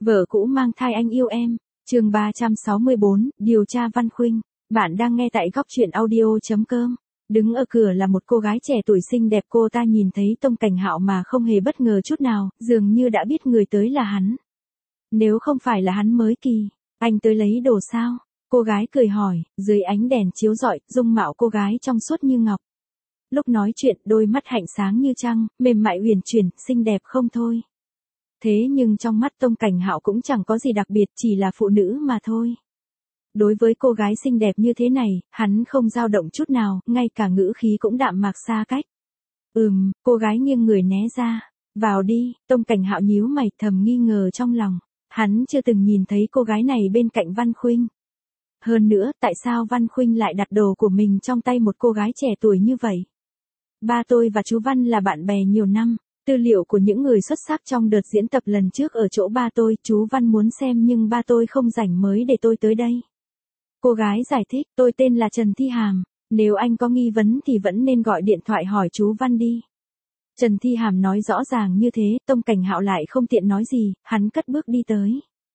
Vợ cũ mang thai anh yêu em. Chương 364, điều tra Văn Khuynh. Bạn đang nghe tại góc truyện audio.com. Đứng ở cửa là một cô gái trẻ tuổi xinh đẹp, cô ta nhìn thấy Tông Cảnh Hạo mà không hề bất ngờ chút nào, dường như đã biết người tới là hắn. Nếu không phải là hắn mới kỳ, anh tới lấy đồ sao? Cô gái cười hỏi, dưới ánh đèn chiếu rọi, dung mạo cô gái trong suốt như ngọc. Lúc nói chuyện, đôi mắt hạnh sáng như trăng, mềm mại uyển chuyển, xinh đẹp không thôi. Thế nhưng trong mắt Tông Cảnh Hạo cũng chẳng có gì đặc biệt, chỉ là phụ nữ mà thôi. Đối với cô gái xinh đẹp như thế này, hắn không dao động chút nào, ngay cả ngữ khí cũng đạm mạc xa cách. Cô gái nghiêng người né ra. Vào đi. Tông Cảnh Hạo nhíu mày, thầm nghi ngờ trong lòng. Hắn chưa từng nhìn thấy cô gái này bên cạnh Văn Khuynh. Hơn nữa, tại sao Văn Khuynh lại đặt đồ của mình trong tay một cô gái trẻ tuổi như vậy? Ba tôi và chú Văn là bạn bè nhiều năm. Tư liệu của những người xuất sắc trong đợt diễn tập lần trước ở chỗ ba tôi, chú Văn muốn xem nhưng ba tôi không rảnh mới để tôi tới đây. Cô gái giải thích, tôi tên là Trần Thi Hàm, nếu anh có nghi vấn thì vẫn nên gọi điện thoại hỏi chú Văn đi. Trần Thi Hàm nói rõ ràng như thế, Tông Cảnh Hạo lại không tiện nói gì, hắn cất bước đi tới.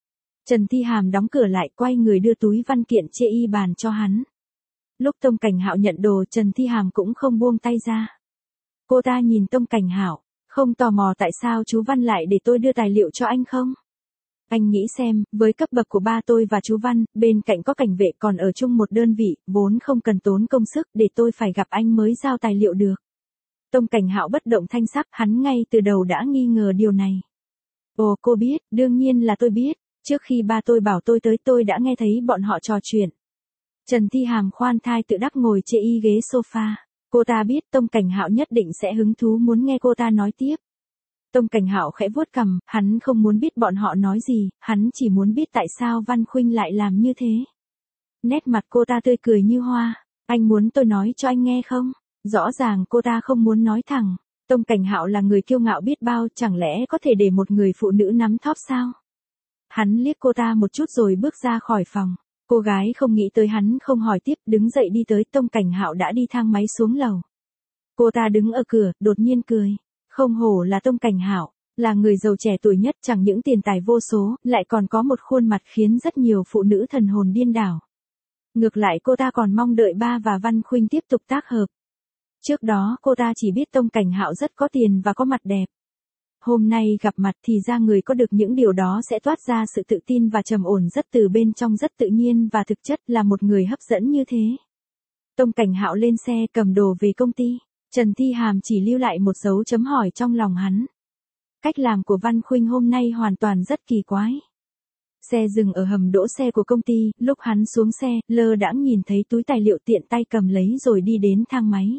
Trần Thi Hàm đóng cửa lại, quay người đưa túi văn kiện trên y bàn cho hắn. Lúc Tông Cảnh Hạo nhận đồ, Trần Thi Hàm cũng không buông tay ra. Cô ta nhìn Tông Cảnh Hạo, không tò mò tại sao chú Văn lại để tôi đưa tài liệu cho anh không? Anh nghĩ xem, với cấp bậc của ba tôi và chú Văn, bên cạnh có cảnh vệ còn ở chung một đơn vị, vốn không cần tốn công sức để tôi phải gặp anh mới giao tài liệu được. Tông Cảnh Hạo bất động thanh sắc, hắn ngay từ đầu đã nghi ngờ điều này. Ồ, cô biết, đương nhiên là tôi biết, trước khi ba tôi bảo tôi tới tôi đã nghe thấy bọn họ trò chuyện. Trần Thi Hàm khoan thai tự đắc ngồi trên y ghế sofa. Cô ta biết Tông Cảnh Hạo nhất định sẽ hứng thú muốn nghe cô ta nói tiếp. Tông Cảnh Hạo khẽ vuốt cằm, hắn không muốn biết bọn họ nói gì, hắn chỉ muốn biết tại sao Văn Khuynh lại làm như thế. Nét mặt cô ta tươi cười như hoa, anh muốn tôi nói cho anh nghe không? Rõ ràng cô ta không muốn nói thẳng. Tông Cảnh Hạo là người kiêu ngạo biết bao, chẳng lẽ có thể để một người phụ nữ nắm thóp sao? Hắn liếc cô ta một chút rồi bước ra khỏi phòng. Cô gái không nghĩ tới hắn không hỏi tiếp, đứng dậy đi tới. Tông Cảnh Hạo đã đi thang máy xuống lầu. Cô ta đứng ở cửa, đột nhiên cười. Không hổ là Tông Cảnh Hạo, là người giàu trẻ tuổi nhất, chẳng những tiền tài vô số, lại còn có một khuôn mặt khiến rất nhiều phụ nữ thần hồn điên đảo. Ngược lại cô ta còn mong đợi ba và Văn Khuynh tiếp tục tác hợp. Trước đó cô ta chỉ biết Tông Cảnh Hạo rất có tiền và có mặt đẹp. Hôm nay gặp mặt thì ra người có được những điều đó sẽ toát ra sự tự tin và trầm ổn rất từ bên trong, rất tự nhiên và thực chất là một người hấp dẫn như thế. Tông Cảnh Hạo lên xe cầm đồ về công ty. Trần Thi Hàm chỉ lưu lại một dấu chấm hỏi trong lòng hắn. Cách làm của Văn Khuynh hôm nay hoàn toàn rất kỳ quái. Xe dừng ở hầm đỗ xe của công ty, lúc hắn xuống xe, lơ đãng nhìn thấy túi tài liệu tiện tay cầm lấy rồi đi đến thang máy.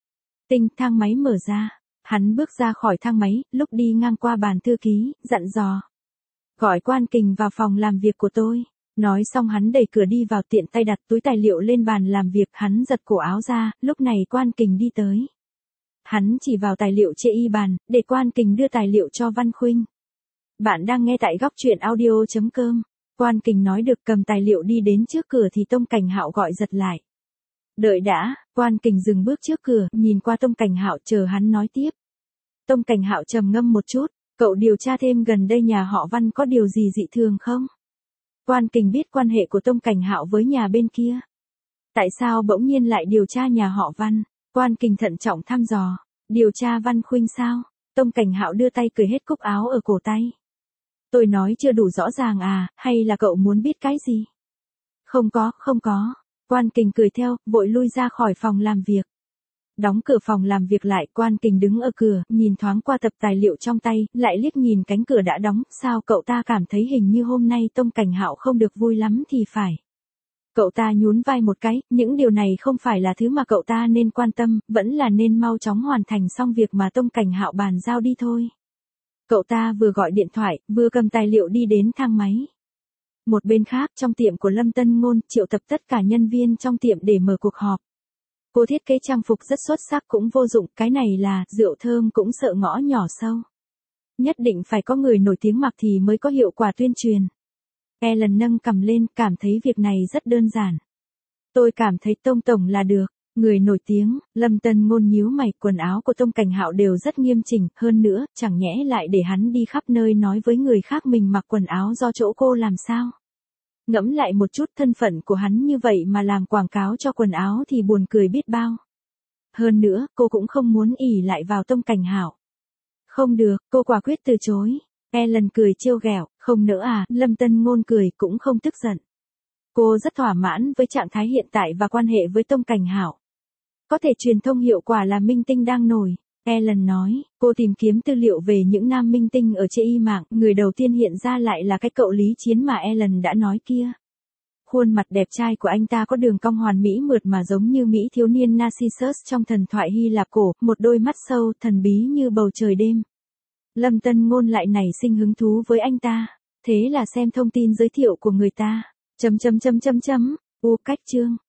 Thang máy mở ra. Hắn bước ra khỏi thang máy, lúc đi ngang qua bàn thư ký, dặn dò. Gọi Quan Kình vào phòng làm việc của tôi. Nói xong hắn đẩy cửa đi vào, tiện tay đặt túi tài liệu lên bàn làm việc, hắn giật cổ áo ra, lúc này Quan Kình đi tới. Hắn chỉ vào tài liệu trên y bàn, để Quan Kình đưa tài liệu cho Văn Khuynh. Bạn đang nghe tại góc truyện audio.com. Quan Kình nói được cầm tài liệu đi đến trước cửa thì Tông Cảnh Hạo gọi giật lại. Đợi đã. Quan Kình dừng bước trước cửa, nhìn qua Tông Cảnh Hạo chờ hắn nói tiếp. Tông Cảnh Hạo trầm ngâm một chút, cậu điều tra thêm gần đây nhà họ Văn có điều gì dị thường không? Quan Kình biết quan hệ của Tông Cảnh Hạo với nhà bên kia. Tại sao bỗng nhiên lại điều tra nhà họ Văn? Quan Kình thận trọng thăm dò. Điều tra Văn Khuynh sao? Tông Cảnh Hạo đưa tay cởi hết cúc áo ở cổ tay. Tôi nói chưa đủ rõ ràng à, hay là cậu muốn biết cái gì? Không có. Quan Kình cười theo, vội lui ra khỏi phòng làm việc. Đóng cửa phòng làm việc lại, Quan Kình đứng ở cửa, nhìn thoáng qua tập tài liệu trong tay, lại liếc nhìn cánh cửa đã đóng, sao cậu ta cảm thấy hình như hôm nay Tông Cảnh Hạo không được vui lắm thì phải. Cậu ta nhún vai một cái, những điều này không phải là thứ mà cậu ta nên quan tâm, vẫn là nên mau chóng hoàn thành xong việc mà Tông Cảnh Hạo bàn giao đi thôi. Cậu ta vừa gọi điện thoại, vừa cầm tài liệu đi đến thang máy. Một bên khác, trong tiệm của Lâm Tân Ngôn, triệu tập tất cả nhân viên trong tiệm để mở cuộc họp. Cô thiết kế trang phục rất xuất sắc cũng vô dụng, cái này là rượu thơm cũng sợ ngõ nhỏ sâu. Nhất định phải có người nổi tiếng mặc thì mới có hiệu quả tuyên truyền. Ellen nâng cằm lên, cảm thấy việc này rất đơn giản. Tôi cảm thấy Tông Tổng là được. Người nổi tiếng, Lâm Tân Ngôn nhíu mày, quần áo của Tông Cảnh Hạo đều rất nghiêm chỉnh, hơn nữa, chẳng nhẽ lại để hắn đi khắp nơi nói với người khác mình mặc quần áo do chỗ cô làm sao? Ngẫm lại một chút, thân phận của hắn như vậy mà làm quảng cáo cho quần áo thì buồn cười biết bao. Hơn nữa, cô cũng không muốn ỷ lại vào Tông Cảnh Hạo. Không được, cô quả quyết từ chối. Ellen cười trêu ghẹo, không nữa à, Lâm Tân Ngôn cười cũng không tức giận. Cô rất thỏa mãn với trạng thái hiện tại và quan hệ với Tông Cảnh Hạo. Có thể truyền thông hiệu quả là minh tinh đang nổi. Ellen nói, cô tìm kiếm tư liệu về những nam minh tinh ở trên y mạng, người đầu tiên hiện ra lại là cái cậu Lý Chiến mà Ellen đã nói kia. Khuôn mặt đẹp trai của anh ta có đường cong hoàn mỹ mượt mà giống như mỹ thiếu niên Narcissus trong thần thoại Hy Lạp cổ, một đôi mắt sâu, thần bí như bầu trời đêm. Lâm Tân Ngôn lại nảy sinh hứng thú với anh ta, thế là xem thông tin giới thiệu của người ta. Cách chương.